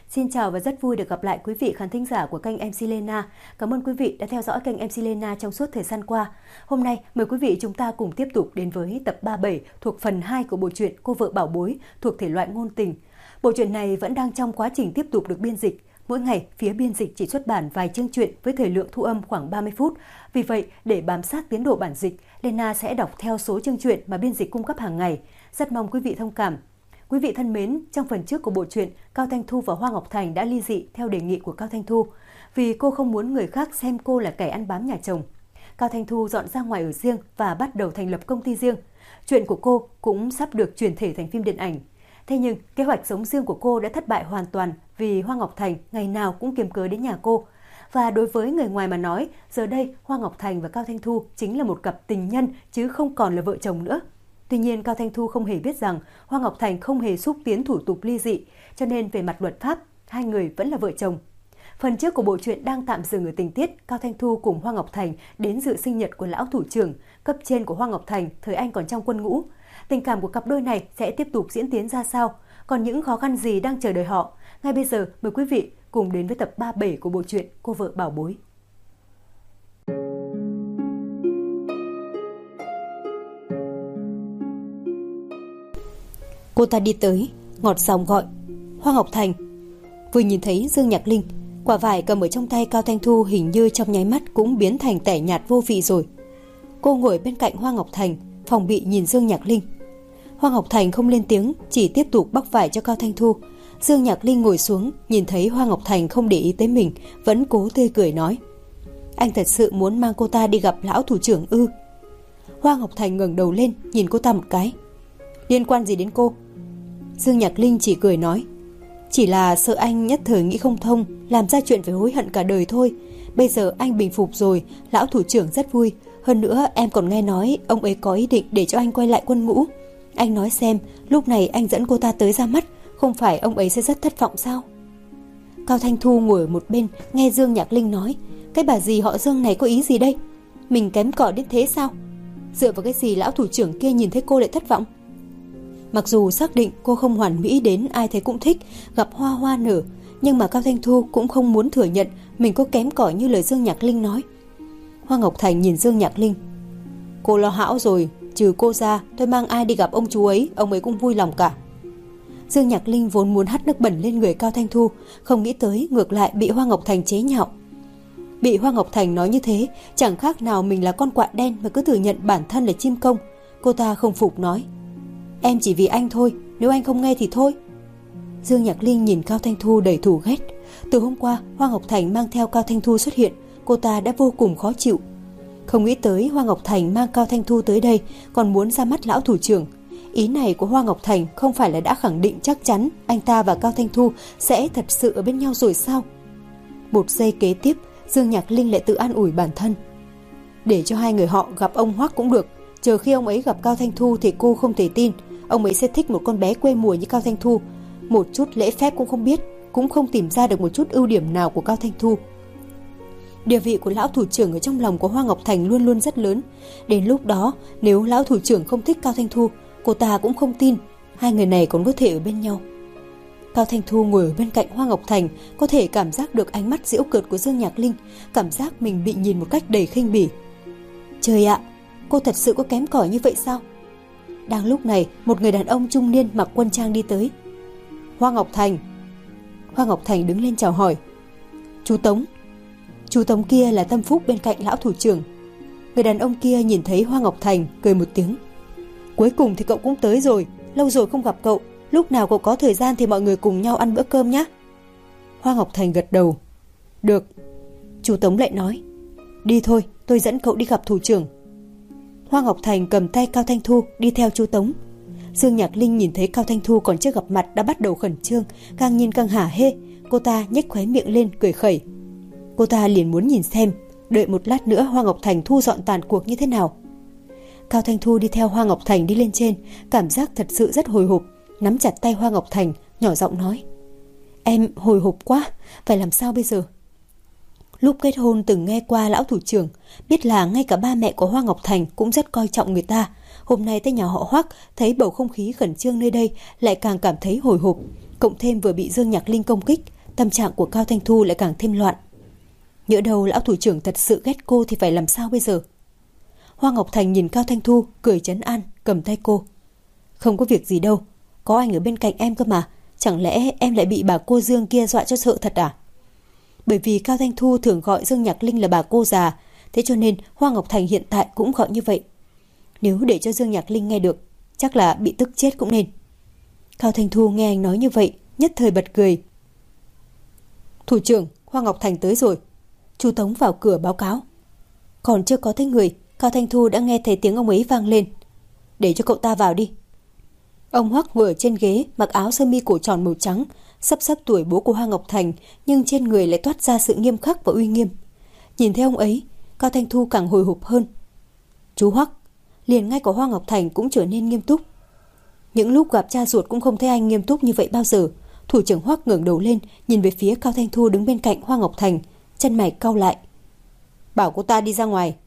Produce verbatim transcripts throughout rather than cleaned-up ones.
Xin chào và rất vui được gặp lại quý vị khán thính giả của kênh em xê Lena. Cảm ơn quý vị đã theo dõi kênh em xê Lena trong suốt thời gian qua. Hôm nay, mời quý vị chúng ta cùng tiếp tục đến với tập ba mươi bảy thuộc phần hai của bộ truyện Cô vợ bảo bối thuộc thể loại ngôn tình. Bộ truyện này vẫn đang trong quá trình tiếp tục được biên dịch. Mỗi ngày, phía biên dịch chỉ xuất bản vài chương truyện với thời lượng thu âm khoảng ba mươi phút. Vì vậy, để bám sát tiến độ bản dịch, Lena sẽ đọc theo số chương truyện mà biên dịch cung cấp hàng ngày. Rất mong quý vị thông cảm. Quý vị thân mến, trong phần trước của bộ truyện, Cao Thanh Thu và Hoa Ngọc Thành đã ly dị theo đề nghị của Cao Thanh Thu, vì cô không muốn người khác xem cô là kẻ ăn bám nhà chồng. Cao Thanh Thu dọn ra ngoài ở riêng và bắt đầu thành lập công ty riêng. Chuyện của cô cũng sắp được chuyển thể thành phim điện ảnh. Thế nhưng, kế hoạch sống riêng của cô đã thất bại hoàn toàn vì Hoa Ngọc Thành ngày nào cũng kiếm cớ đến nhà cô. Và đối với người ngoài mà nói, giờ đây Hoa Ngọc Thành và Cao Thanh Thu chính là một cặp tình nhân chứ không còn là vợ chồng nữa. Tuy nhiên, Cao Thanh Thu không hề biết rằng Hoa Ngọc Thành không hề xúc tiến thủ tục ly dị, cho nên về mặt luật pháp, hai người vẫn là vợ chồng. Phần trước của bộ truyện đang tạm dừng ở tình tiết Cao Thanh Thu cùng Hoa Ngọc Thành đến dự sinh nhật của lão thủ trưởng, cấp trên của Hoa Ngọc Thành thời anh còn trong quân ngũ. Tình cảm của cặp đôi này sẽ tiếp tục diễn tiến ra sao? Còn những khó khăn gì đang chờ đợi họ? Ngay bây giờ, mời quý vị cùng đến với tập ba mươi bảy của bộ truyện Cô vợ bảo bối. Cô ta đi tới, ngọt giọng gọi: Hoa Ngọc Thành. Vừa nhìn thấy Dương Nhạc Linh, quả vải cầm ở trong tay Cao Thanh Thu hình như trong nháy mắt cũng biến thành tẻ nhạt vô vị rồi. Cô ngồi bên cạnh Hoa Ngọc Thành, phòng bị nhìn Dương Nhạc Linh. Hoa Ngọc Thành không lên tiếng, chỉ tiếp tục bóc vải cho Cao Thanh Thu. Dương Nhạc Linh ngồi xuống, nhìn thấy Hoa Ngọc Thành không để ý tới mình, vẫn cố tươi cười nói: Anh thật sự muốn mang cô ta đi gặp lão thủ trưởng ư? Hoa Ngọc Thành ngẩng đầu lên, nhìn cô ta một cái. Liên quan gì đến cô? Dương Nhạc Linh chỉ cười nói: Chỉ là sợ anh nhất thời nghĩ không thông, làm ra chuyện phải hối hận cả đời thôi. Bây giờ anh bình phục rồi, lão thủ trưởng rất vui. Hơn nữa em còn nghe nói ông ấy có ý định để cho anh quay lại quân ngũ. Anh nói xem, lúc này anh dẫn cô ta tới ra mắt, không phải ông ấy sẽ rất thất vọng sao? Cao Thanh Thu ngồi ở một bên, nghe Dương Nhạc Linh nói: Cái bà dì họ Dương này có ý gì đây? Mình kém cỏi đến thế sao? Dựa vào cái gì lão thủ trưởng kia nhìn thấy cô lại thất vọng? Mặc dù xác định cô không hoàn mỹ đến ai thấy cũng thích, gặp hoa hoa nở, nhưng mà Cao Thanh Thu cũng không muốn thừa nhận mình có kém cỏi như lời Dương Nhạc Linh nói. Hoa Ngọc Thành nhìn Dương Nhạc Linh: Cô lo hão rồi, trừ cô ra, tôi mang ai đi gặp ông chú ấy, ông ấy cũng vui lòng cả. Dương Nhạc Linh vốn muốn hắt nước bẩn lên người Cao Thanh Thu, không nghĩ tới ngược lại bị Hoa Ngọc Thành chế nhạo. Bị Hoa Ngọc Thành nói như thế, chẳng khác nào mình là con quạ đen mà cứ thừa nhận bản thân là chim công. Cô ta không phục nói: Em chỉ vì anh thôi, nếu anh không nghe thì thôi. Dương Nhạc Linh nhìn Cao Thanh Thu đầy thù ghét. Từ hôm qua Hoa Ngọc Thành mang theo Cao Thanh Thu xuất hiện, cô ta đã vô cùng khó chịu. Không nghĩ tới Hoa Ngọc Thành mang Cao Thanh Thu tới đây còn muốn ra mắt lão thủ trưởng. Ý này của Hoa Ngọc Thành không phải là đã khẳng định chắc chắn anh ta và Cao Thanh Thu sẽ thật sự ở bên nhau rồi sao? Một giây kế tiếp, Dương Nhạc Linh lại tự an ủi bản thân: Để cho hai người họ gặp ông Hoắc cũng được, chờ khi ông ấy gặp Cao Thanh Thu thì cô không thể tin ông ấy sẽ thích một con bé quê mùa như Cao Thanh Thu. Một chút lễ phép cũng không biết, cũng không tìm ra được một chút ưu điểm nào của Cao Thanh Thu. Địa vị của lão thủ trưởng ở trong lòng của Hoa Ngọc Thành luôn luôn rất lớn. Đến lúc đó, nếu lão thủ trưởng không thích Cao Thanh Thu, cô ta cũng không tin hai người này còn có thể ở bên nhau. Cao Thanh Thu ngồi ở bên cạnh Hoa Ngọc Thành, có thể cảm giác được ánh mắt giễu cợt của Dương Nhạc Linh, cảm giác mình bị nhìn một cách đầy khinh bỉ. Trời ạ, cô thật sự có kém cỏi như vậy sao? Đang lúc này, một người đàn ông trung niên mặc quân trang đi tới. Hoa Ngọc Thành. Hoa Ngọc Thành đứng lên chào hỏi. Chú Tống. Chú Tống kia là tâm phúc bên cạnh lão thủ trưởng. Người đàn ông kia nhìn thấy Hoa Ngọc Thành, cười một tiếng. Cuối cùng thì cậu cũng tới rồi, lâu rồi không gặp cậu, lúc nào cậu có thời gian thì mọi người cùng nhau ăn bữa cơm nhé. Hoa Ngọc Thành gật đầu. Được. Chú Tống lại nói: Đi thôi, tôi dẫn cậu đi gặp thủ trưởng. Hoa Ngọc Thành cầm tay Cao Thanh Thu đi theo chú Tống. Dương Nhạc Linh nhìn thấy Cao Thanh Thu còn chưa gặp mặt đã bắt đầu khẩn trương, càng nhìn càng hả hê. Cô ta nhếch khóe miệng lên cười khẩy. Cô ta liền muốn nhìn xem, đợi một lát nữa Hoa Ngọc Thành thu dọn tàn cuộc như thế nào. Cao Thanh Thu đi theo Hoa Ngọc Thành đi lên trên, cảm giác thật sự rất hồi hộp, nắm chặt tay Hoa Ngọc Thành, nhỏ giọng nói: Em hồi hộp quá, phải làm sao bây giờ? Lúc kết hôn từng nghe qua lão thủ trưởng, biết là ngay cả ba mẹ của Hoa Ngọc Thành cũng rất coi trọng người ta. Hôm nay tới nhà họ Hoắc, thấy bầu không khí khẩn trương nơi đây, lại càng cảm thấy hồi hộp. Cộng thêm vừa bị Dương Nhạc Linh công kích, tâm trạng của Cao Thanh Thu lại càng thêm loạn. Nhỡ đâu lão thủ trưởng thật sự ghét cô thì phải làm sao bây giờ? Hoa Ngọc Thành nhìn Cao Thanh Thu, cười trấn an, cầm tay cô. Không có việc gì đâu, có anh ở bên cạnh em cơ mà. Chẳng lẽ em lại bị bà cô Dương kia dọa cho sợ thật à? Bởi vì Cao Thanh Thu thường gọi Dương Nhạc Linh là bà cô già, thế cho nên Hoa Ngọc Thành hiện tại cũng gọi như vậy. Nếu để cho Dương Nhạc Linh nghe được, chắc là bị tức chết cũng nên. Cao Thanh Thu nghe anh nói như vậy, nhất thời bật cười. Thủ trưởng, Hoa Ngọc Thành tới rồi. Chú Tống vào cửa báo cáo. Còn chưa có thấy người, Cao Thanh Thu đã nghe thấy tiếng ông ấy vang lên. Để cho cậu ta vào đi. Ông Hoắc ngồi ở trên ghế, mặc áo sơ mi cổ tròn màu trắng, sắp sắp tuổi bố của Hoa Ngọc Thành, nhưng trên người lại toát ra sự nghiêm khắc và uy nghiêm. Nhìn thấy ông ấy, Cao Thanh Thu càng hồi hộp hơn. Chú Hoắc, liền ngay của Hoa Ngọc Thành cũng trở nên nghiêm túc. Những lúc gặp cha ruột cũng không thấy anh nghiêm túc như vậy bao giờ. Thủ trưởng Hoắc ngẩng đầu lên, nhìn về phía Cao Thanh Thu đứng bên cạnh Hoa Ngọc Thành, chân mày cau lại. Bảo cô ta đi ra ngoài.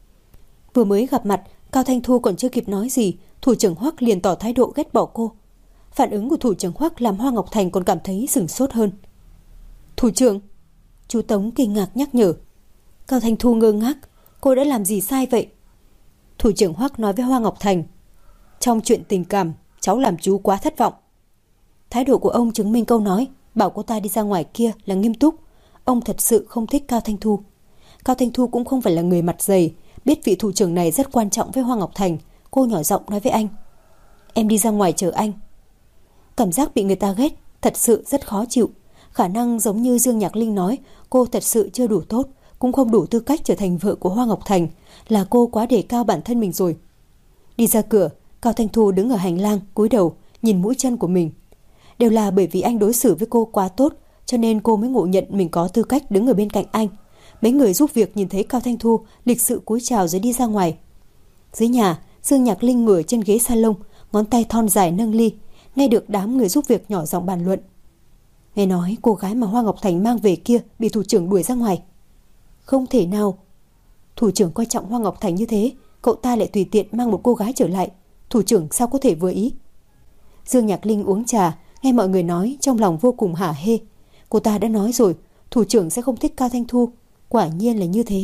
Vừa mới gặp mặt, Cao Thanh Thu còn chưa kịp nói gì, thủ trưởng Hoắc liền tỏ thái độ ghét bỏ cô. Phản ứng của thủ trưởng Hoắc làm Hoa Ngọc Thành còn cảm thấy sửng sốt hơn. Thủ trưởng, chú Tống kinh ngạc nhắc nhở. Cao Thanh Thu ngơ ngác, cô đã làm gì sai vậy? Thủ trưởng Hoắc nói với Hoa Ngọc Thành, trong chuyện tình cảm, cháu làm chú quá thất vọng. Thái độ của ông chứng minh câu nói bảo cô ta đi ra ngoài kia là nghiêm túc. Ông thật sự không thích Cao Thanh Thu. Cao Thanh Thu cũng không phải là người mặt dày, biết vị thủ trưởng này rất quan trọng với Hoa Ngọc Thành. Cô nhỏ giọng nói với anh, em đi ra ngoài chờ anh. Cảm giác bị người ta ghét thật sự rất khó chịu. Khả năng giống như Dương Nhạc Linh nói, cô thật sự chưa đủ tốt, cũng không đủ tư cách trở thành vợ của Hoa Ngọc Thành. Là cô quá đề cao bản thân mình rồi. Đi ra cửa, Cao Thanh Thu đứng ở hành lang cúi đầu nhìn mũi chân của mình. Đều là bởi vì anh đối xử với cô quá tốt, cho nên cô mới ngộ nhận mình có tư cách đứng ở bên cạnh anh. Mấy người giúp việc nhìn thấy Cao Thanh Thu lịch sự cúi chào rồi đi ra ngoài. Dưới nhà, Dương Nhạc Linh ngồi trên ghế salon, ngón tay thon dài nâng ly, nghe được đám người giúp việc nhỏ giọng bàn luận. Nghe nói cô gái mà Hoa Ngọc Thành mang về kia bị thủ trưởng đuổi ra ngoài. Không thể nào. Thủ trưởng coi trọng Hoa Ngọc Thành như thế, cậu ta lại tùy tiện mang một cô gái trở lại. Thủ trưởng sao có thể vừa ý? Dương Nhạc Linh uống trà, nghe mọi người nói trong lòng vô cùng hả hê. Cô ta đã nói rồi, thủ trưởng sẽ không thích Cao Thanh Thu. Quả nhiên là như thế.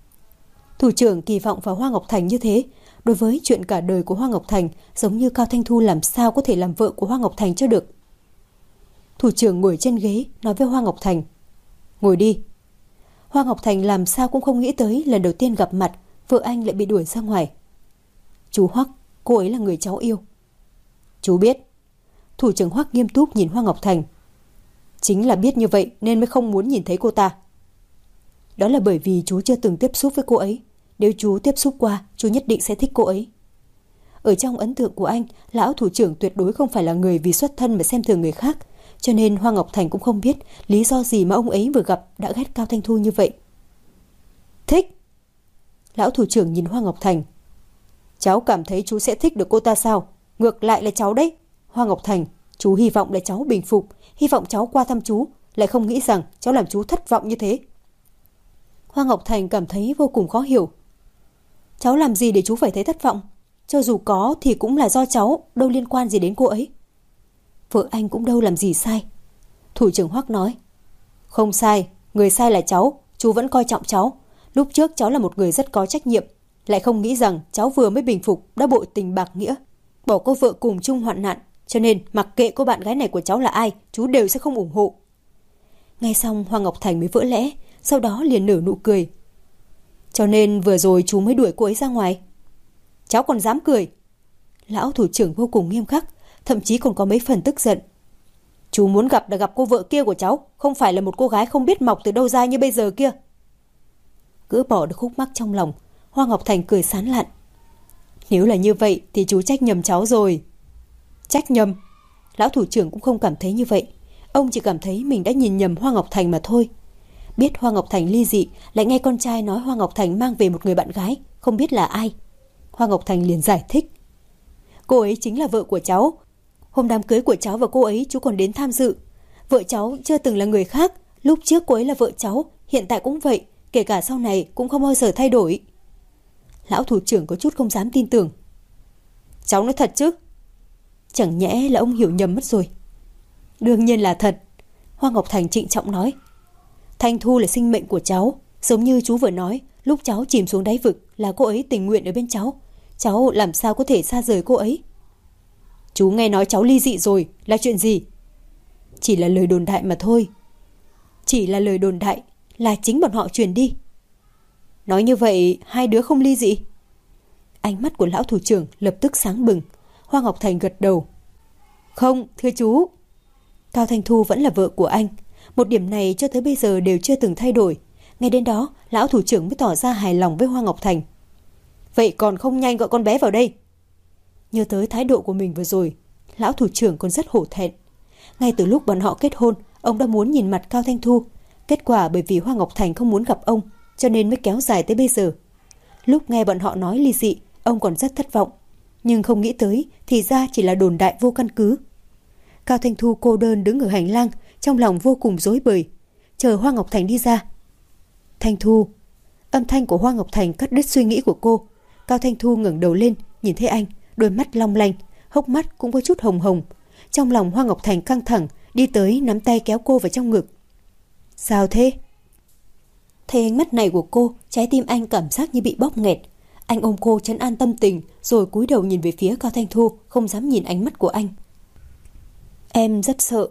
Thủ trưởng kỳ vọng vào Hoa Ngọc Thành như thế. Đối với chuyện cả đời của Hoa Ngọc Thành, giống như Cao Thanh Thu làm sao có thể làm vợ của Hoa Ngọc Thành cho được. Thủ trưởng ngồi trên ghế nói với Hoa Ngọc Thành, ngồi đi. Hoa Ngọc Thành làm sao cũng không nghĩ tới lần đầu tiên gặp mặt vợ anh lại bị đuổi ra ngoài. Chú Hoắc, cô ấy là người cháu yêu. Chú biết. Thủ trưởng Hoắc nghiêm túc nhìn Hoa Ngọc Thành. Chính là biết như vậy nên mới không muốn nhìn thấy cô ta. Đó là bởi vì chú chưa từng tiếp xúc với cô ấy. Nếu chú tiếp xúc qua, chú nhất định sẽ thích cô ấy. Ở trong ấn tượng của anh, lão thủ trưởng tuyệt đối không phải là người vì xuất thân mà xem thường người khác. Cho nên Hoa Ngọc Thành cũng không biết lý do gì mà ông ấy vừa gặp đã ghét Cao Thanh Thu như vậy. Thích. Lão thủ trưởng nhìn Hoa Ngọc Thành. Cháu cảm thấy chú sẽ thích được cô ta sao? Ngược lại là cháu đấy. Hoa Ngọc Thành, chú hy vọng là cháu bình phục, hy vọng cháu qua thăm chú, lại không nghĩ rằng cháu làm chú thất vọng như thế. Hoa Ngọc Thành cảm thấy vô cùng khó hiểu. Cháu làm gì để chú phải thấy thất vọng? Cho dù có thì cũng là do cháu, đâu liên quan gì đến cô ấy. Vợ anh cũng đâu làm gì sai. Thủ trưởng Hoắc nói. Không sai, người sai là cháu, chú vẫn coi trọng cháu. Lúc trước cháu là một người rất có trách nhiệm, lại không nghĩ rằng cháu vừa mới bình phục đã bội tình bạc nghĩa, bỏ cô vợ cùng chung hoạn nạn. Cho nên mặc kệ cô bạn gái này của cháu là ai, chú đều sẽ không ủng hộ. Ngay xong Hoa Ngọc Thành mới vỡ lẽ, sau đó liền nở nụ cười. Cho nên vừa rồi chú mới đuổi cô ấy ra ngoài. Cháu còn dám cười. Lão thủ trưởng vô cùng nghiêm khắc, thậm chí còn có mấy phần tức giận. Chú muốn gặp là gặp cô vợ kia của cháu, không phải là một cô gái không biết mọc từ đâu ra như bây giờ kia. Gỡ bỏ được khúc mắc trong lòng, Hoa Ngọc Thành cười sán lạn. Nếu là như vậy thì chú trách nhầm cháu rồi. Trách nhầm? Lão thủ trưởng cũng không cảm thấy như vậy. Ông chỉ cảm thấy mình đã nhìn nhầm Hoa Ngọc Thành mà thôi. Biết Hoa Ngọc Thành ly dị, lại nghe con trai nói Hoa Ngọc Thành mang về một người bạn gái, không biết là ai. Hoa Ngọc Thành liền giải thích. Cô ấy chính là vợ của cháu. Hôm đám cưới của cháu và cô ấy chú còn đến tham dự. Vợ cháu chưa từng là người khác. Lúc trước cô ấy là vợ cháu, hiện tại cũng vậy, kể cả sau này cũng không bao giờ thay đổi. Lão thủ trưởng có chút không dám tin tưởng. Cháu nói thật chứ? Chẳng nhẽ là ông hiểu nhầm mất rồi. Đương nhiên là thật. Hoa Ngọc Thành trịnh trọng nói. Thanh Thu là sinh mệnh của cháu, giống như chú vừa nói, lúc cháu chìm xuống đáy vực là cô ấy tình nguyện ở bên cháu. Cháu làm sao có thể xa rời cô ấy? Chú nghe nói cháu ly dị rồi, là chuyện gì? Chỉ là lời đồn đại mà thôi. Chỉ là lời đồn đại, là chính bọn họ truyền đi. Nói như vậy, hai đứa không ly dị? Ánh mắt của lão thủ trưởng lập tức sáng bừng. Hoa Ngọc Thành gật đầu. Không, thưa chú. Cao Thanh Thu vẫn là vợ của anh. Một điểm này cho tới bây giờ đều chưa từng thay đổi. Ngay đến đó, lão thủ trưởng mới tỏ ra hài lòng với Hoa Ngọc Thành. Vậy còn không nhanh gọi con bé vào đây. Nhớ tới thái độ của mình vừa rồi, lão thủ trưởng còn rất hổ thẹn. Ngay từ lúc bọn họ kết hôn, ông đã muốn nhìn mặt Cao Thanh Thu. Kết quả bởi vì Hoa Ngọc Thành không muốn gặp ông, cho nên mới kéo dài tới bây giờ. Lúc nghe bọn họ nói ly dị, ông còn rất thất vọng. Nhưng không nghĩ tới, thì ra chỉ là đồn đại vô căn cứ. Cao Thanh Thu cô đơn đứng ở hành lang, trong lòng vô cùng rối bời. Chờ Hoa Ngọc Thành đi ra. Thanh Thu. Âm thanh của Hoa Ngọc Thành cắt đứt suy nghĩ của cô. Cao Thanh Thu ngẩng đầu lên, nhìn thấy anh, đôi mắt long lanh, hốc mắt cũng có chút hồng hồng. Trong lòng Hoa Ngọc Thành căng thẳng, đi tới nắm tay kéo cô vào trong ngực. Sao thế? Thấy ánh mắt này của cô, trái tim anh cảm giác như bị bóp nghẹt. Anh ôm cô trấn an tâm tình, rồi cúi đầu nhìn về phía Cao Thanh Thu, không dám nhìn ánh mắt của anh. Em rất sợ.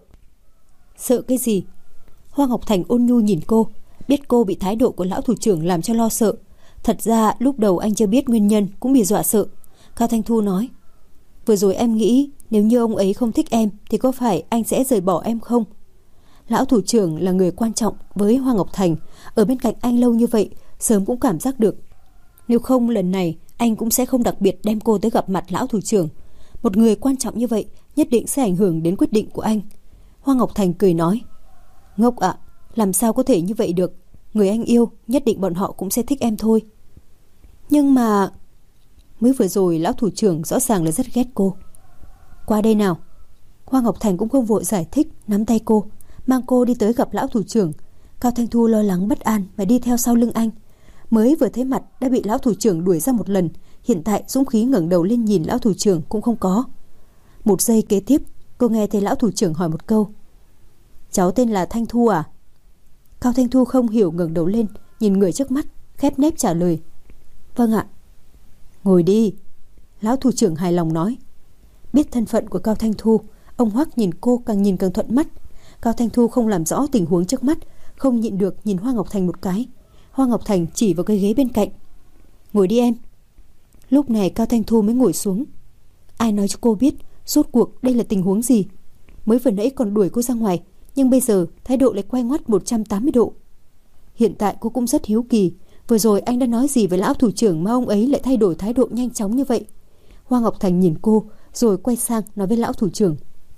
Sợ cái gì? Hoa Ngọc Thành ôn nhu nhìn cô, biết cô bị thái độ của lão thủ trưởng làm cho lo sợ. Thật ra lúc đầu anh chưa biết nguyên nhân cũng bị dọa sợ. Cao Thanh Thu nói, vừa rồi em nghĩ nếu như ông ấy không thích em thì có phải anh sẽ rời bỏ em không? Lão thủ trưởng là người quan trọng với Hoa Ngọc Thành, ở bên cạnh anh lâu như vậy, sớm cũng cảm giác được. Nếu không lần này anh cũng sẽ không đặc biệt đem cô tới gặp mặt lão thủ trưởng. Một người quan trọng như vậy nhất định sẽ ảnh hưởng đến quyết định của anh. Hoa Ngọc Thành cười nói, ngốc ạ, làm sao có thể như vậy được? Người anh yêu nhất định bọn họ cũng sẽ thích em thôi. Nhưng mà mới vừa rồi lão thủ trưởng rõ ràng là rất ghét cô. Qua đây nào. Hoa Ngọc Thành cũng không vội giải thích, nắm tay cô, mang cô đi tới gặp lão thủ trưởng. Cao Thanh Thu lo lắng bất an và đi theo sau lưng anh. Mới vừa thấy mặt đã bị lão thủ trưởng đuổi ra một lần, hiện tại dũng khí ngẩng đầu lên nhìn lão thủ trưởng cũng không có. Một giây kế tiếp, cô nghe thấy lão thủ trưởng hỏi một câu. Cháu tên là Thanh Thu à? Cao Thanh Thu không hiểu ngẩng đầu lên, nhìn người trước mắt, khép nép trả lời. Vâng ạ. Ngồi đi. Lão thủ trưởng hài lòng nói. Biết thân phận của Cao Thanh Thu, ông Hoắc nhìn cô càng nhìn càng thuận mắt. Cao Thanh Thu không làm rõ tình huống trước mắt, không nhịn được nhìn Hoa Ngọc Thành một cái. Hoa Ngọc Thành chỉ vào cái ghế bên cạnh. Ngồi đi em. Lúc này Cao Thanh Thu mới ngồi xuống. Ai nói cho cô biết rốt cuộc đây là tình huống gì? Mới vừa nãy còn đuổi cô ra ngoài, nhưng bây giờ thái độ lại quay ngoắt một trăm tám mươi độ. Hiện tại cô cũng rất hiếu kỳ, vừa rồi anh đã nói gì với lão thủ trưởng mà ông ấy lại thay đổi thái độ nhanh chóng như vậy? Hoa Ngọc Thành nhìn cô, rồi quay sang nói với lão thủ trưởng.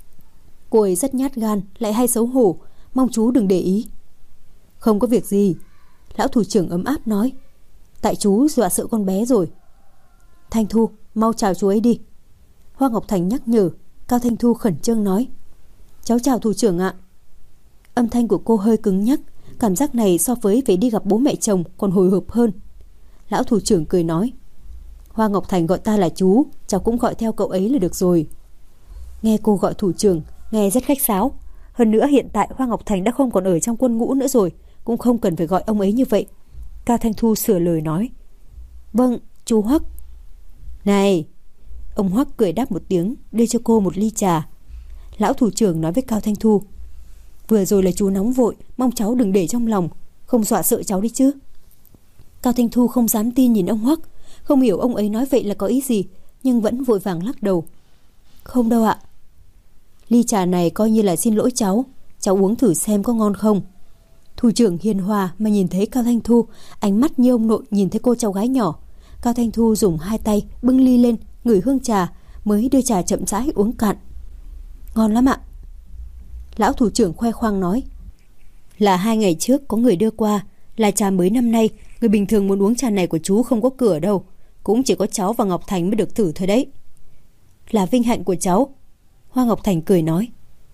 Cô ấy rất nhát gan, lại hay xấu hổ, mong chú đừng để ý. Không có việc gì. Lão thủ trưởng ấm áp nói. Tại chú dọa sợ con bé rồi. Thanh Thu, mau chào chú ấy đi. Hoa Ngọc Thành nhắc nhở. Cao Thanh Thu khẩn trương nói. Cháu chào thủ trưởng ạ. Âm thanh của cô hơi cứng nhắc, cảm giác này so với phải đi gặp bố mẹ chồng còn hồi hộp hơn. Lão thủ trưởng cười nói. Hoa Ngọc Thành gọi ta là chú, cháu cũng gọi theo cậu ấy là được rồi. Nghe cô gọi thủ trưởng, nghe rất khách sáo. Hơn nữa hiện tại Hoa Ngọc Thành đã không còn ở trong quân ngũ nữa rồi, cũng không cần phải gọi ông ấy như vậy. Cao Thanh Thu sửa lời nói. Vâng, chú Hoắc. Này. Ông Hoắc cười đáp một tiếng, đưa cho cô một ly trà. Lão thủ trưởng nói với Cao Thanh Thu. Vừa rồi là chú nóng vội, mong cháu đừng để trong lòng, không dọa sợ cháu đi chứ. Cao Thanh Thu không dám tin nhìn ông Hoắc, không hiểu ông ấy nói vậy là có ý gì, nhưng vẫn vội vàng lắc đầu. Không đâu ạ. Ly trà này coi như là xin lỗi cháu, cháu uống thử xem có ngon không. Thủ trưởng hiền hòa mà nhìn thấy Cao Thanh Thu, ánh mắt như ông nội nhìn thấy cô cháu gái nhỏ. Cao Thanh Thu dùng hai tay bưng ly lên, ngửi hương trà, mới đưa trà chậm rãi uống cạn. Ngon lắm ạ. Lão thủ trưởng khoe khoang nói. Là hai ngày trước có người đưa qua, là trà mới năm nay, người bình thường muốn uống trà này của chú không có cửa đâu, cũng chỉ có cháu và Ngọc Thành mới được thử thôi đấy. Là vinh hạnh của cháu. Hoa Ngọc Thành cười nói.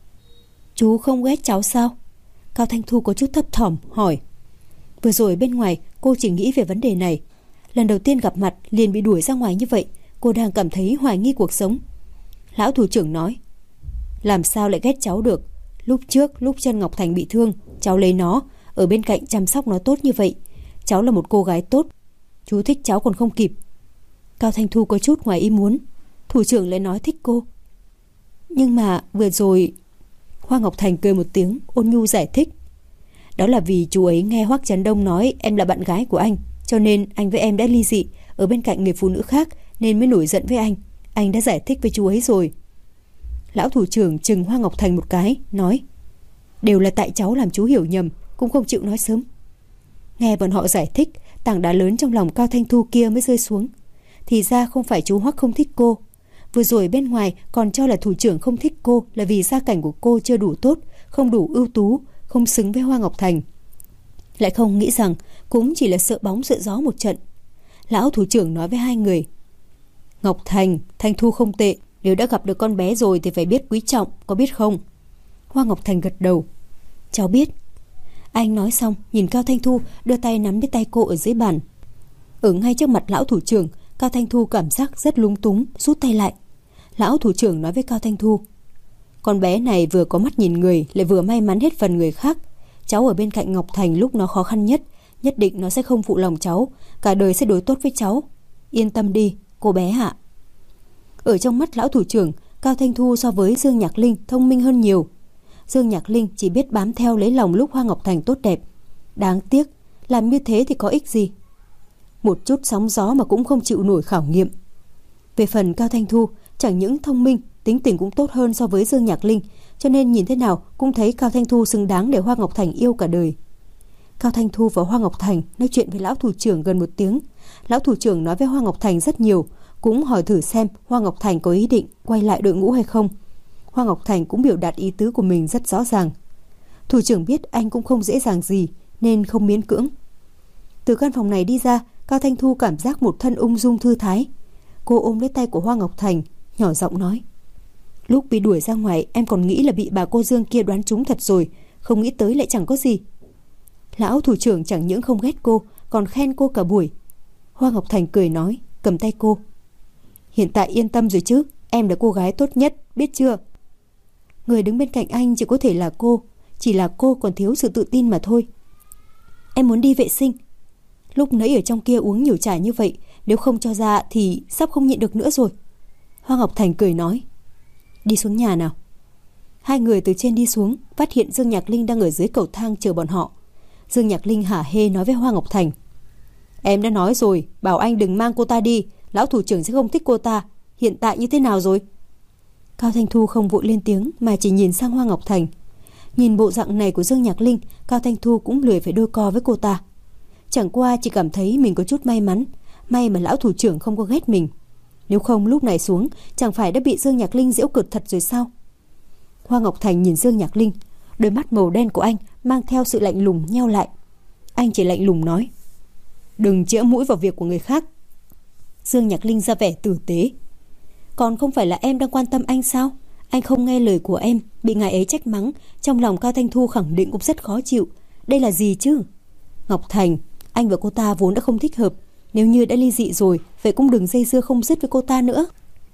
Chú không ghét cháu sao? Cao Thanh Thu có chút thấp thỏm hỏi. Vừa rồi bên ngoài cô chỉ nghĩ về vấn đề này. Lần đầu tiên gặp mặt liền bị đuổi ra ngoài như vậy, cô đang cảm thấy hoài nghi cuộc sống. Lão thủ trưởng nói. Làm sao lại ghét cháu được? Lúc trước lúc chân Ngọc Thành bị thương, cháu lấy nó ở bên cạnh chăm sóc nó tốt như vậy. Cháu là một cô gái tốt, chú thích cháu còn không kịp. Cao Thanh Thu có chút ngoài ý muốn. Thủ trưởng lại nói thích cô. Nhưng mà vừa rồi... Hoa Ngọc Thành cười một tiếng, ôn nhu giải thích. Đó là vì chú ấy nghe Hoắc Trấn Đông nói em là bạn gái của anh, cho nên anh với em đã ly dị ở bên cạnh người phụ nữ khác, nên mới nổi giận với anh. Anh đã giải thích với chú ấy rồi. Lão thủ trưởng chừng Hoa Ngọc Thành một cái, nói: Đều là tại cháu làm chú hiểu nhầm, cũng không chịu nói sớm. Nghe bọn họ giải thích, tảng đá lớn trong lòng Cao Thanh Thu kia mới rơi xuống. Thì ra không phải chú Hoắc không thích cô. Vừa rồi bên ngoài còn cho là thủ trưởng không thích cô là vì gia cảnh của cô chưa đủ tốt, không đủ ưu tú, không xứng với Hoa Ngọc Thành. Lại không nghĩ rằng cũng chỉ là sợ bóng sợ gió một trận. Lão thủ trưởng nói với hai người: Ngọc Thành, Thanh Thu không tệ, nếu đã gặp được con bé rồi thì phải biết quý trọng, có biết không? Hoa Ngọc Thành gật đầu. Cháu biết. Anh nói xong nhìn Cao Thanh Thu, đưa tay nắm lấy tay cô ở dưới bàn. Ở ngay trước mặt lão thủ trưởng, Cao Thanh Thu cảm giác rất lúng túng, rút tay lại. Lão thủ trưởng nói với Cao Thanh Thu: Con bé này vừa có mắt nhìn người, lại vừa may mắn hết phần người khác. Cháu ở bên cạnh Ngọc Thành lúc nó khó khăn nhất, nhất định nó sẽ không phụ lòng cháu, cả đời sẽ đối tốt với cháu. Yên tâm đi, cô bé ạ. Ở trong mắt lão thủ trưởng, Cao Thanh Thu so với Dương Nhạc Linh thông minh hơn nhiều. Dương Nhạc Linh chỉ biết bám theo lấy lòng lúc Hoa Ngọc Thành tốt đẹp. Đáng tiếc, làm như thế thì có ích gì? Một chút sóng gió mà cũng không chịu nổi khảo nghiệm. Về phần Cao Thanh Thu, chẳng những thông minh, tính tình cũng tốt hơn so với Dương Nhạc Linh, cho nên nhìn thế nào cũng thấy Cao Thanh Thu xứng đáng để Hoa Ngọc Thành yêu cả đời. Cao Thanh Thu và Hoa Ngọc Thành nói chuyện với lão thủ trưởng gần một tiếng. Lão thủ trưởng nói với Hoa Ngọc Thành rất nhiều, cũng hỏi thử xem Hoa Ngọc Thành có ý định quay lại đội ngũ hay không. Hoa Ngọc Thành cũng biểu đạt ý tứ của mình rất rõ ràng. Thủ trưởng biết anh cũng không dễ dàng gì nên không miễn cưỡng. Từ căn phòng này đi ra, Cao Thanh Thu cảm giác một thân ung dung thư thái. Cô ôm lấy tay của Hoa Ngọc Thành, nhỏ giọng nói: Lúc bị đuổi ra ngoài em còn nghĩ là bị bà cô Dương kia đoán trúng thật rồi, không nghĩ tới lại chẳng có gì. Lão thủ trưởng chẳng những không ghét cô, còn khen cô cả buổi. Hoa Ngọc Thành cười nói, cầm tay cô: Hiện tại yên tâm rồi chứ, em là cô gái tốt nhất, biết chưa? Người đứng bên cạnh anh chỉ có thể là cô, chỉ là cô còn thiếu sự tự tin mà thôi. Em muốn đi vệ sinh. Lúc nãy ở trong kia uống nhiều trà như vậy, nếu không cho ra thì sắp không nhịn được nữa rồi. Hoa Ngọc Thành cười nói: Đi xuống nhà nào. Hai người từ trên đi xuống, phát hiện Dương Nhạc Linh đang ở dưới cầu thang chờ bọn họ. Dương Nhạc Linh hả hê nói với Hoa Ngọc Thành: Em đã nói rồi, bảo anh đừng mang cô ta đi, lão thủ trưởng sẽ không thích cô ta. Hiện tại như thế nào rồi? Cao Thanh Thu không vội lên tiếng mà chỉ nhìn sang Hoa Ngọc Thành. Nhìn bộ dạng này của Dương Nhạc Linh, Cao Thanh Thu cũng lười phải đôi co với cô ta. Chẳng qua chỉ cảm thấy mình có chút may mắn, may mà lão thủ trưởng không có ghét mình. Nếu không lúc này xuống, chẳng phải đã bị Dương Nhạc Linh giễu cợt thật rồi sao? Hoa Ngọc Thành nhìn Dương Nhạc Linh, đôi mắt màu đen của anh mang theo sự lạnh lùng nheo lại. Anh chỉ lạnh lùng nói: Đừng chĩa mũi vào việc của người khác. Dương Nhạc Linh ra vẻ tử tế: Còn không phải là em đang quan tâm anh sao? Anh không nghe lời của em, bị ngài ấy trách mắng, trong lòng Cao Thanh Thu khẳng định cũng rất khó chịu. Đây là gì chứ? Ngọc Thành, anh và cô ta vốn đã không thích hợp, nếu như đã ly dị rồi, vậy cũng đừng dây dưa không dứt với cô ta nữa.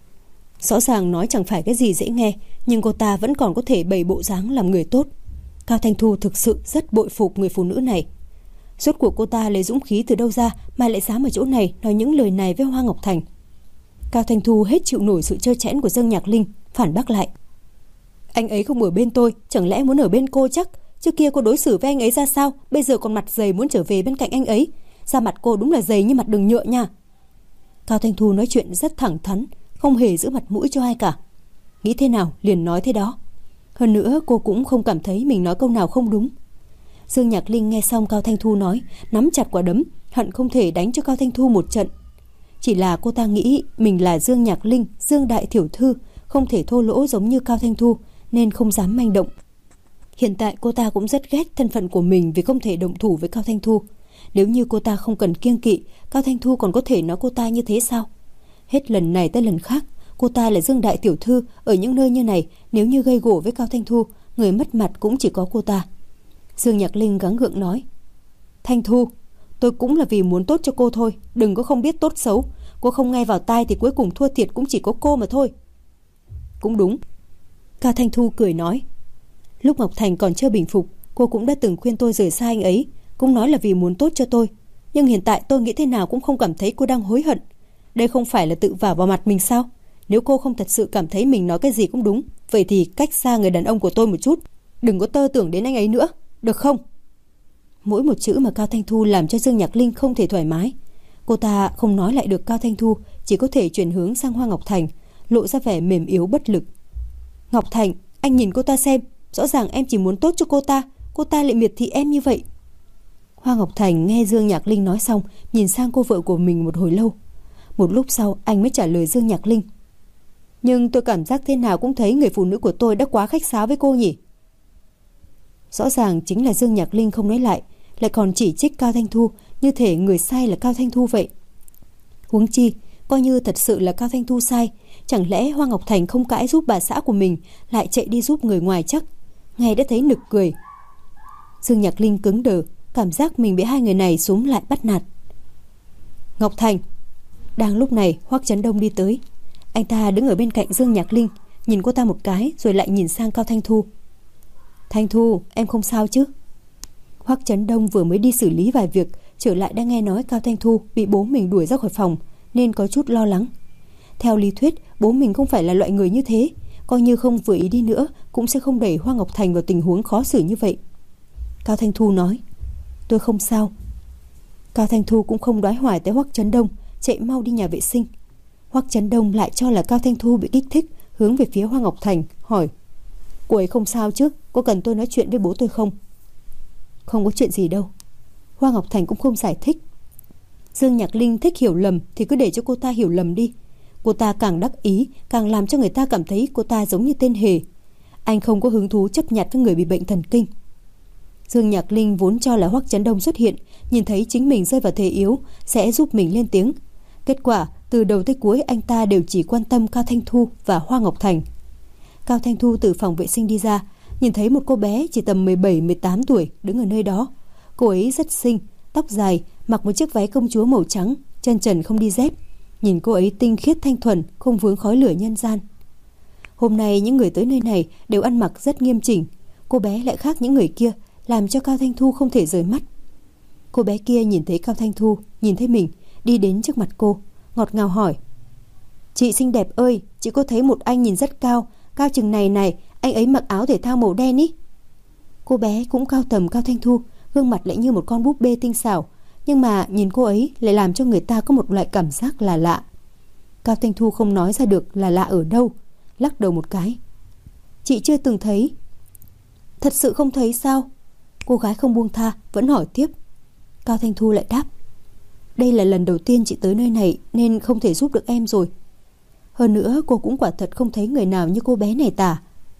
Rõ ràng nói chẳng phải cái gì dễ nghe, nhưng cô ta vẫn còn có thể bày bộ dáng làm người tốt. Cao Thanh Thu thực sự rất bội phục người phụ nữ này. Rốt cuộc cô ta lấy dũng khí từ đâu ra mà lại dám ở chỗ này nói những lời này với Hoa Ngọc Thành. Cao Thanh Thu hết chịu nổi sự trơ trẽn của Dương Nhạc Linh, phản bác lại: Anh ấy không ở bên tôi, chẳng lẽ muốn ở bên cô chắc? Trước kia cô đối xử với anh ấy ra sao, bây giờ còn mặt dày muốn trở về bên cạnh anh ấy. Da mặt cô đúng là dày như mặt đường nhựa nha. Cao Thanh Thu nói chuyện rất thẳng thắn, không hề giữ mặt mũi cho ai cả. Nghĩ thế nào liền nói thế đó. Hơn nữa cô cũng không cảm thấy mình nói câu nào không đúng. Dương Nhạc Linh nghe xong Cao Thanh Thu nói, nắm chặt quả đấm, hận không thể đánh cho Cao Thanh Thu một trận. Chỉ là cô ta nghĩ mình là Dương Nhạc Linh, Dương đại tiểu thư, không thể thô lỗ giống như Cao Thanh Thu, nên không dám manh động. Hiện tại cô ta cũng rất ghét thân phận của mình vì không thể động thủ với Cao Thanh Thu. Nếu như cô ta không cần kiêng kỵ, Cao Thanh Thu còn có thể nói cô ta như thế sao? Hết lần này tới lần khác, cô ta là Dương đại tiểu thư, ở những nơi như này, nếu như gây gổ với Cao Thanh Thu, người mất mặt cũng chỉ có cô ta. Dương Nhạc Linh gắng gượng nói: Thanh Thu, tôi cũng là vì muốn tốt cho cô thôi, đừng có không biết tốt xấu. Cô không nghe vào tai thì cuối cùng thua thiệt cũng chỉ có cô mà thôi. Cũng đúng. Cao Thanh Thu cười nói: Lúc Ngọc Thành còn chưa bình phục, cô cũng đã từng khuyên tôi rời xa anh ấy, cũng nói là vì muốn tốt cho tôi. Nhưng hiện tại tôi nghĩ thế nào cũng không cảm thấy cô đang hối hận. Đây không phải là tự vả vào mặt mình sao? Nếu cô không thật sự cảm thấy mình nói cái gì cũng đúng, vậy thì cách xa người đàn ông của tôi một chút. Đừng có tơ tưởng đến anh ấy nữa, được không? Mỗi một chữ mà Cao Thanh Thu làm cho Dương Nhạc Linh không thể thoải mái. Cô ta không nói lại được Cao Thanh Thu, chỉ có thể chuyển hướng sang Hoa Ngọc Thành, lộ ra vẻ mềm yếu bất lực. Ngọc Thành, anh nhìn cô ta xem, rõ ràng em chỉ muốn tốt cho cô ta, cô ta lại miệt thị em như vậy. Hoa Ngọc Thành nghe Dương Nhạc Linh nói xong, nhìn sang cô vợ của mình một hồi lâu. Một lúc sau anh mới trả lời Dương Nhạc Linh. Nhưng tôi cảm giác thế nào cũng thấy người phụ nữ của tôi đã quá khách sáo với cô nhỉ? Rõ ràng chính là Dương Nhạc Linh không nói lại, lại còn chỉ trích Cao Thanh Thu, như thể người sai là Cao Thanh Thu vậy. Huống chi, coi như thật sự là Cao Thanh Thu sai, chẳng lẽ Hoa Ngọc Thành không cãi giúp bà xã của mình, lại chạy đi giúp người ngoài chắc? Nghe đã thấy nực cười. Dương Nhạc Linh cứng đờ, cảm giác mình bị hai người này xúm lại bắt nạt. Ngọc Thành. Đang lúc này Hoắc Chấn Đông đi tới. Anh ta đứng ở bên cạnh Dương Nhạc Linh, nhìn cô ta một cái rồi lại nhìn sang Cao Thanh Thu. Thanh Thu, em không sao chứ? Hoắc Chấn Đông vừa mới đi xử lý vài việc, trở lại đã nghe nói Cao Thanh Thu bị bố mình đuổi ra khỏi phòng, nên có chút lo lắng. Theo lý thuyết, bố mình không phải là loại người như thế, coi như không vừa ý đi nữa cũng sẽ không đẩy Hoa Ngọc Thành vào tình huống khó xử như vậy. Cao Thanh Thu nói, tôi không sao. Cao Thanh Thu cũng không đoái hoài tới Hoắc Chấn Đông, chạy mau đi nhà vệ sinh. Hoắc Chấn Đông lại cho là Cao Thanh Thu bị kích thích, hướng về phía Hoa Ngọc Thành, hỏi, cô ấy không sao chứ, có cần tôi nói chuyện với bố tôi không? Không có chuyện gì đâu. Hoa Ngọc Thành cũng không giải thích. Dương Nhạc Linh thích hiểu lầm thì cứ để cho cô ta hiểu lầm đi. Cô ta càng đắc ý, càng làm cho người ta cảm thấy cô ta giống như tên hề. Anh không có hứng thú chấp nhặt với người bị bệnh thần kinh. Dương Nhạc Linh vốn cho là Hoắc Chấn Đông xuất hiện, nhìn thấy chính mình rơi vào thế yếu, sẽ giúp mình lên tiếng. Kết quả, từ đầu tới cuối anh ta đều chỉ quan tâm Cao Thanh Thu và Hoa Ngọc Thành. Cao Thanh Thu từ phòng vệ sinh đi ra, nhìn thấy một cô bé chỉ tầm mười bảy mười tám tuổi đứng ở nơi đó. Cô ấy rất xinh, tóc dài, mặc một chiếc váy công chúa màu trắng, chân trần không đi dép. Nhìn cô ấy tinh khiết thanh thuần, không vướng khói lửa nhân gian. Hôm nay những người tới nơi này đều ăn mặc rất nghiêm chỉnh. Cô bé lại khác những người kia, làm cho Cao Thanh Thu không thể rời mắt. Cô bé kia nhìn thấy Cao Thanh Thu, nhìn thấy mình, đi đến trước mặt cô, ngọt ngào hỏi, chị xinh đẹp ơi, chị có thấy một anh nhìn rất cao, cao chừng này này, anh ấy mặc áo thể thao màu đen ý. Cô bé cũng cao tầm Cao Thanh Thu, gương mặt lại như một con búp bê tinh xảo, nhưng mà nhìn cô ấy lại làm cho người ta có một loại cảm giác là lạ. Cao Thanh Thu không nói ra được là lạ ở đâu, lắc đầu một cái. Chị chưa từng thấy. Thật sự không thấy sao? Cô gái không buông tha, vẫn hỏi tiếp. Cao Thanh Thu lại đáp, đây là lần đầu tiên chị tới nơi này nên không thể giúp được em rồi. Hơn nữa cô cũng quả thật không thấy người nào như cô bé này tả.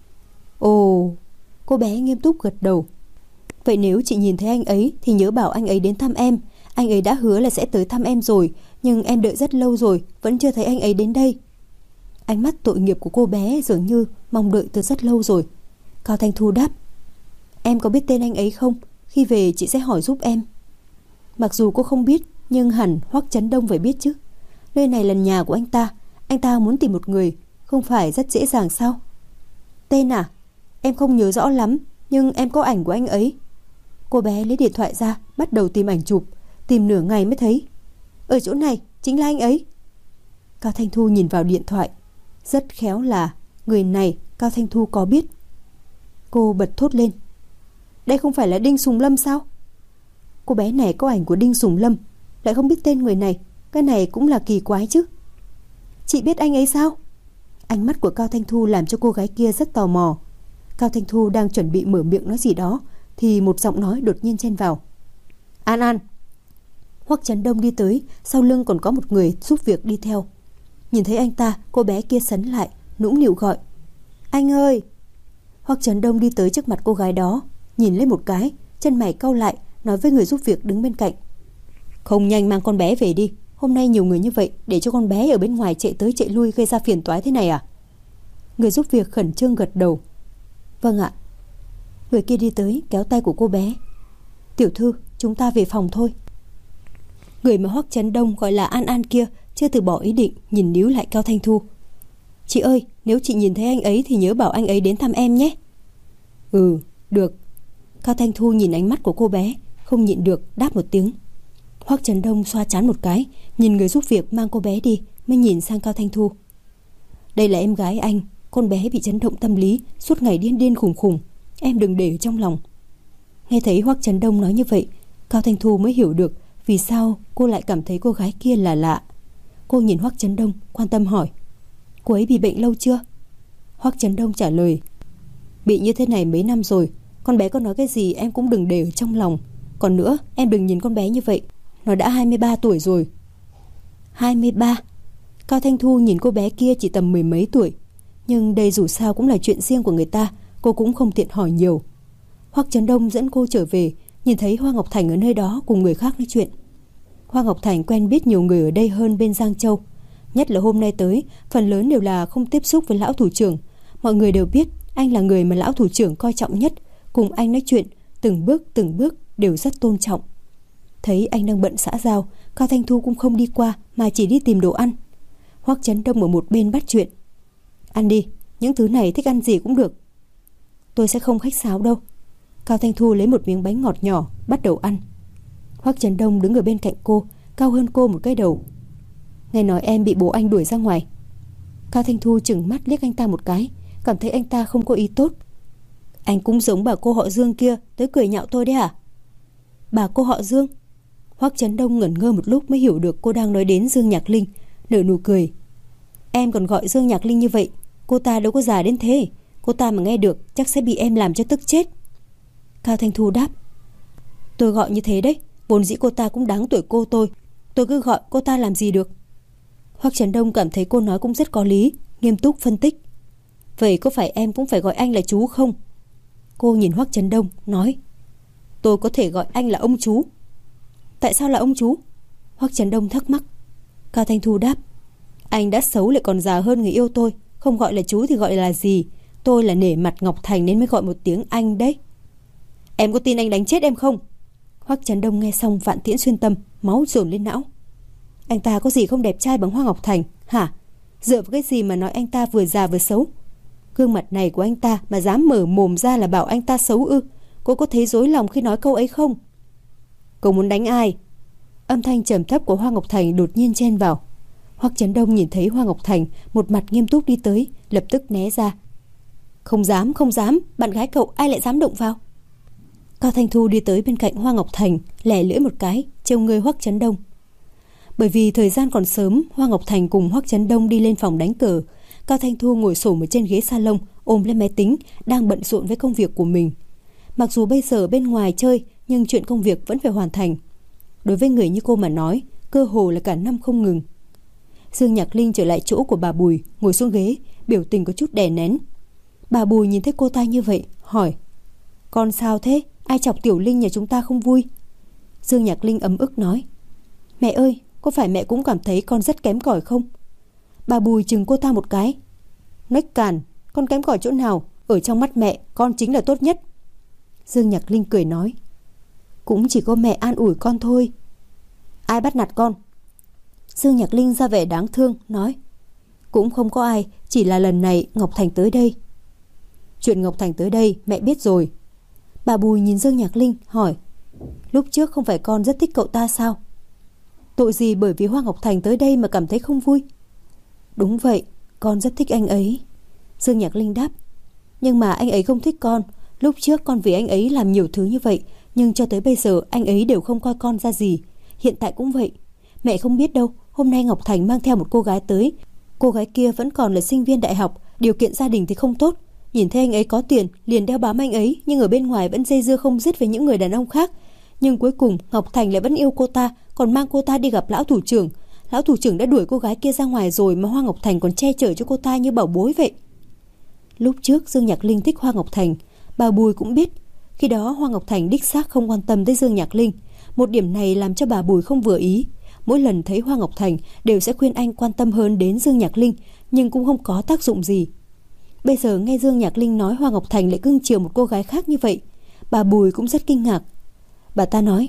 Ồ, cô bé nghiêm túc gật đầu. Vậy nếu chị nhìn thấy anh ấy thì nhớ bảo anh ấy đến thăm em. Anh ấy đã hứa là sẽ tới thăm em rồi, nhưng em đợi rất lâu rồi, vẫn chưa thấy anh ấy đến đây. Ánh mắt tội nghiệp của cô bé dường như mong đợi từ rất lâu rồi. Cao Thanh Thu đáp, em có biết tên anh ấy không? Khi về chị sẽ hỏi giúp em. Mặc dù cô không biết, nhưng hẳn Hoắc Chấn Đông phải biết chứ. Nơi này là nhà của anh ta, anh ta muốn tìm một người, không phải rất dễ dàng sao? Tên à? Em không nhớ rõ lắm, nhưng em có ảnh của anh ấy. Cô bé lấy điện thoại ra, bắt đầu tìm ảnh chụp, tìm nửa ngày mới thấy. Ở chỗ này, chính là anh ấy. Cao Thanh Thu nhìn vào điện thoại. Rất khéo là người này Cao Thanh Thu có biết. Cô bật thốt lên, đây không phải là Đinh Sùng Lâm sao? Cô bé này có ảnh của Đinh Sùng Lâm, lại không biết tên người này. Cái này cũng là kỳ quái chứ. Chị biết anh ấy sao? Ánh mắt của Cao Thanh Thu làm cho cô gái kia rất tò mò. Cao Thanh Thu đang chuẩn bị mở miệng nói gì đó thì một giọng nói đột nhiên chen vào. An An. Hoắc Chấn Đông đi tới, sau lưng còn có một người giúp việc đi theo. Nhìn thấy anh ta, cô bé kia sấn lại, nũng nịu gọi, anh ơi. Hoắc Chấn Đông đi tới trước mặt cô gái đó, nhìn lên một cái, chân mày cau lại, nói với người giúp việc đứng bên cạnh, không nhanh mang con bé về đi. Hôm nay nhiều người như vậy, để cho con bé ở bên ngoài chạy tới chạy lui gây ra phiền toái thế này à? Người giúp việc khẩn trương gật đầu. Vâng ạ. Người kia đi tới kéo tay của cô bé. Tiểu thư, chúng ta về phòng thôi. Người mà Hoắc Chấn Đông gọi là An An kia chưa từ bỏ ý định, nhìn níu lại Cao Thanh Thu. Chị ơi, nếu chị nhìn thấy anh ấy thì nhớ bảo anh ấy đến thăm em nhé. Ừ, được. Cao Thanh Thu nhìn ánh mắt của cô bé, không nhịn được đáp một tiếng. Hoắc Trấn Đông xoa trán một cái, nhìn người giúp việc mang cô bé đi, mới nhìn sang Cao Thanh Thu. Đây là em gái anh, con bé bị chấn động tâm lý, suốt ngày điên điên khùng khùng, em đừng để ở trong lòng. Nghe thấy Hoắc Trấn Đông nói như vậy, Cao Thanh Thu mới hiểu được vì sao cô lại cảm thấy cô gái kia là lạ. Cô nhìn Hoắc Trấn Đông quan tâm hỏi, cô ấy bị bệnh lâu chưa? Hoắc Trấn Đông trả lời, bị như thế này mấy năm rồi, con bé có nói cái gì em cũng đừng để ở trong lòng. Còn nữa, em đừng nhìn con bé như vậy, nó đã hai mươi ba tuổi rồi. hai mươi ba? Cao Thanh Thu nhìn cô bé kia chỉ tầm mười mấy tuổi, nhưng đây dù sao cũng là chuyện riêng của người ta, cô cũng không tiện hỏi nhiều. Hoắc Trấn Đông dẫn cô trở về, nhìn thấy Hoa Ngọc Thành ở nơi đó cùng người khác nói chuyện. Hoa Ngọc Thành quen biết nhiều người ở đây hơn bên Giang Châu, nhất là hôm nay tới, phần lớn đều là không tiếp xúc với lão thủ trưởng. Mọi người đều biết anh là người mà lão thủ trưởng coi trọng nhất, cùng anh nói chuyện từng bước từng bước đều rất tôn trọng. Thấy anh đang bận xã giao, Cao Thanh Thu cũng không đi qua mà chỉ đi tìm đồ ăn. Hoắc Trấn Đông ở một bên bắt chuyện. Ăn đi, những thứ này thích ăn gì cũng được. Tôi sẽ không khách sáo đâu. Cao Thanh Thu lấy một miếng bánh ngọt nhỏ, bắt đầu ăn. Hoắc Trấn Đông đứng ở bên cạnh cô, cao hơn cô một cái đầu. Nghe nói em bị bố anh đuổi ra ngoài. Cao Thanh Thu chừng mắt liếc anh ta một cái, cảm thấy anh ta không có ý tốt. Anh cũng giống bà cô họ Dương kia tới cười nhạo tôi đấy à? Bà cô họ Dương? Hoắc Trấn Đông ngẩn ngơ một lúc mới hiểu được cô đang nói đến Dương Nhạc Linh, nở nụ cười. Em còn gọi Dương Nhạc Linh như vậy, cô ta đâu có già đến thế. Cô ta mà nghe được chắc sẽ bị em làm cho tức chết. Cao Thanh Thu đáp. Tôi gọi như thế đấy, vốn dĩ cô ta cũng đáng tuổi cô tôi, tôi cứ gọi cô ta làm gì được. Hoắc Trấn Đông cảm thấy cô nói cũng rất có lý, nghiêm túc phân tích. Vậy có phải em cũng phải gọi anh là chú không? Cô nhìn Hoắc Trấn Đông nói. Tôi có thể gọi anh là ông chú. Tại sao là ông chú? Hoắc Trấn Đông thắc mắc. Cao Thanh Thu đáp. Anh đã xấu lại còn già hơn người yêu tôi, không gọi là chú thì gọi là gì? Tôi là nể mặt Ngọc Thành nên mới gọi một tiếng anh đấy. Em có tin anh đánh chết em không? Hoắc Trấn Đông nghe xong vạn tiễn xuyên tâm, máu dồn lên não. Anh ta có gì không đẹp trai bằng Hoa Ngọc Thành hả? Dựa vào cái gì mà nói anh ta vừa già vừa xấu? Gương mặt này của anh ta mà dám mở mồm ra là bảo anh ta xấu ư? Cô có thấy rối lòng khi nói câu ấy không? Cô muốn đánh ai? Âm thanh trầm thấp của Hoa Ngọc Thành đột nhiên chen vào. Hoắc Trấn Đông nhìn thấy Hoa Ngọc Thành một mặt nghiêm túc đi tới, lập tức né ra. Không dám, không dám, bạn gái cậu ai lại dám động vào? Cao Thanh Thu đi tới bên cạnh Hoa Ngọc Thành, lẻ lưỡi một cái, trêu người Hoắc Trấn Đông. Bởi vì thời gian còn sớm, Hoa Ngọc Thành cùng Hoắc Trấn Đông đi lên phòng đánh cờ. Cao Thanh Thu ngồi xổm ở trên ghế salon, ôm lên máy tính, đang bận rộn với công việc của mình. Mặc dù bây giờ bên ngoài chơi, nhưng chuyện công việc vẫn phải hoàn thành. Đối với người như cô mà nói, cơ hồ là cả năm không ngừng. Dương Nhạc Linh trở lại chỗ của bà Bùi, ngồi xuống ghế, biểu tình có chút đè nén. Bà Bùi nhìn thấy cô ta như vậy, hỏi. Con sao thế? Ai chọc Tiểu Linh nhà chúng ta không vui? Dương Nhạc Linh ấm ức nói. Mẹ ơi, có phải mẹ cũng cảm thấy con rất kém cỏi không? Bà Bùi chừng cô ta một cái. Nói càn, con kém cỏi chỗ nào? Ở trong mắt mẹ, con chính là tốt nhất. Dương Nhạc Linh cười nói. Cũng chỉ có mẹ an ủi con thôi. Ai bắt nạt con? Dương Nhạc Linh ra vẻ đáng thương, nói. Cũng không có ai, chỉ là lần này Ngọc Thành tới đây. Chuyện Ngọc Thành tới đây mẹ biết rồi. Bà Bùi nhìn Dương Nhạc Linh hỏi. Lúc trước không phải con rất thích cậu ta sao? Tội gì bởi vì Hoa Ngọc Thành tới đây mà cảm thấy không vui? Đúng vậy, con rất thích anh ấy. Dương Nhạc Linh đáp. Nhưng mà anh ấy không thích con. Lúc trước con vì anh ấy làm nhiều thứ như vậy, nhưng cho tới bây giờ anh ấy đều không coi con ra gì. Hiện tại cũng vậy. Mẹ không biết đâu, hôm nay Ngọc Thành mang theo một cô gái tới. Cô gái kia vẫn còn là sinh viên đại học, điều kiện gia đình thì không tốt. Nhìn thấy anh ấy có tiền, liền đeo bám anh ấy, nhưng ở bên ngoài vẫn dây dưa không dứt với những người đàn ông khác. Nhưng cuối cùng Ngọc Thành lại vẫn yêu cô ta, còn mang cô ta đi gặp lão thủ trưởng. Lão thủ trưởng đã đuổi cô gái kia ra ngoài rồi mà Hoa Ngọc Thành còn che chở cho cô ta như bảo bối vậy. Lúc trước Dương Nhạc Linh thích Hoa Ngọc Thành, bà Bùi cũng biết. Khi đó Hoa Ngọc Thành đích xác không quan tâm tới Dương Nhạc Linh. Một điểm này làm cho bà Bùi không vừa ý. Mỗi lần thấy Hoa Ngọc Thành đều sẽ khuyên anh quan tâm hơn đến Dương Nhạc Linh, nhưng cũng không có tác dụng gì. Bây giờ nghe Dương Nhạc Linh nói Hoa Ngọc Thành lại cưng chiều một cô gái khác như vậy, bà Bùi cũng rất kinh ngạc. Bà ta nói.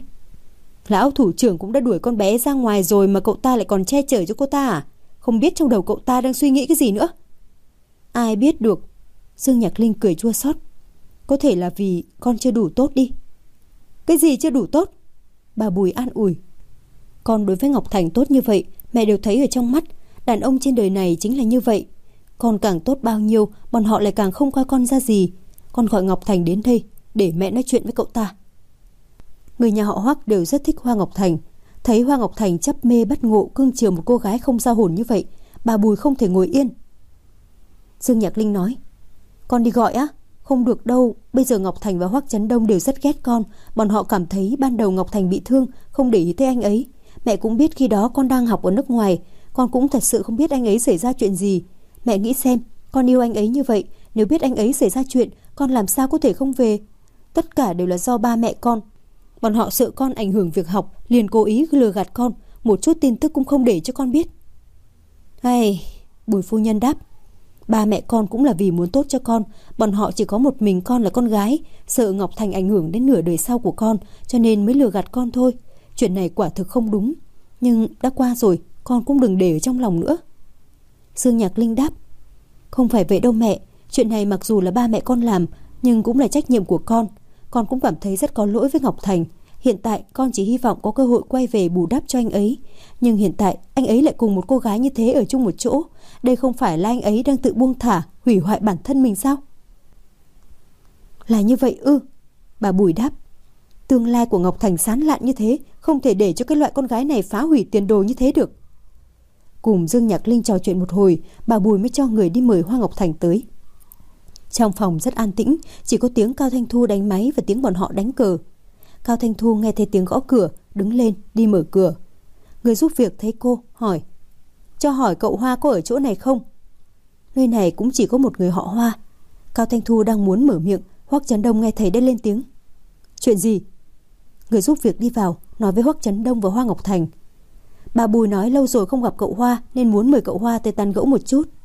Lão thủ trưởng cũng đã đuổi con bé ra ngoài rồi mà cậu ta lại còn che chở cho cô ta à? Không biết trong đầu cậu ta đang suy nghĩ cái gì nữa? Ai biết được. Dương Nhạc Linh cười chua xót. Có thể là vì con chưa đủ tốt đi. Cái gì chưa đủ tốt? Bà Bùi an ủi. Con đối với Ngọc Thành tốt như vậy, mẹ đều thấy ở trong mắt. Đàn ông trên đời này chính là như vậy. Con càng tốt bao nhiêu, bọn họ lại càng không coi con ra gì. Con gọi Ngọc Thành đến đây để mẹ nói chuyện với cậu ta. Người nhà họ Hoắc đều rất thích Hoa Ngọc Thành. Thấy Hoa Ngọc Thành chấp mê bất ngộ cưng chiều một cô gái không giao hồn như vậy, bà Bùi không thể ngồi yên. Dương Nhạc Linh nói, con đi gọi á? Không được đâu, bây giờ Ngọc Thành và Hoắc Chấn Đông đều rất ghét con. Bọn họ cảm thấy ban đầu Ngọc Thành bị thương, không để ý tới anh ấy. Mẹ cũng biết khi đó con đang học ở nước ngoài, con cũng thật sự không biết anh ấy xảy ra chuyện gì. Mẹ nghĩ xem, con yêu anh ấy như vậy, nếu biết anh ấy xảy ra chuyện, con làm sao có thể không về? Tất cả đều là do ba mẹ con. Bọn họ sợ con ảnh hưởng việc học, liền cố ý lừa gạt con, một chút tin tức cũng không để cho con biết. Hay, Bùi phu nhân đáp, ba mẹ con cũng là vì muốn tốt cho con. Bọn họ chỉ có một mình con là con gái, sợ Ngọc Thành ảnh hưởng đến nửa đời sau của con, cho nên mới lừa gạt con thôi. Chuyện này quả thực không đúng, nhưng đã qua rồi, con cũng đừng để ở trong lòng nữa. Dương Nhạc Linh đáp, không phải vậy đâu mẹ. Chuyện này mặc dù là ba mẹ con làm, nhưng cũng là trách nhiệm của con. Con cũng cảm thấy rất có lỗi với Ngọc Thành. Hiện tại con chỉ hy vọng có cơ hội quay về bù đắp cho anh ấy. Nhưng hiện tại anh ấy lại cùng một cô gái như thế ở chung một chỗ. Đây không phải là anh ấy đang tự buông thả, hủy hoại bản thân mình sao? Là như vậy ư? Bà Bùi đáp, tương lai của Ngọc Thành sáng lạn như thế, không thể để cho cái loại con gái này phá hủy tiền đồ như thế được. Cùng Dương Nhạc Linh trò chuyện một hồi, bà Bùi mới cho người đi mời Hoa Ngọc Thành tới. Trong phòng rất an tĩnh, chỉ có tiếng Cao Thanh Thu đánh máy và tiếng bọn họ đánh cờ. Cao Thanh Thu nghe thấy tiếng gõ cửa, đứng lên đi mở cửa. Người giúp việc thấy cô, hỏi, cho hỏi cậu Hoa có ở chỗ này không? Nơi này cũng chỉ có một người họ Hoa. Cao Thanh Thu đang muốn mở miệng, Hoắc Chấn Đông nghe thấy đã lên tiếng. Chuyện gì? Người giúp việc đi vào, nói với Hoắc Chấn Đông và Hoa Ngọc Thành. Bà Bùi nói lâu rồi không gặp cậu Hoa nên muốn mời cậu Hoa tới tán gẫu một chút.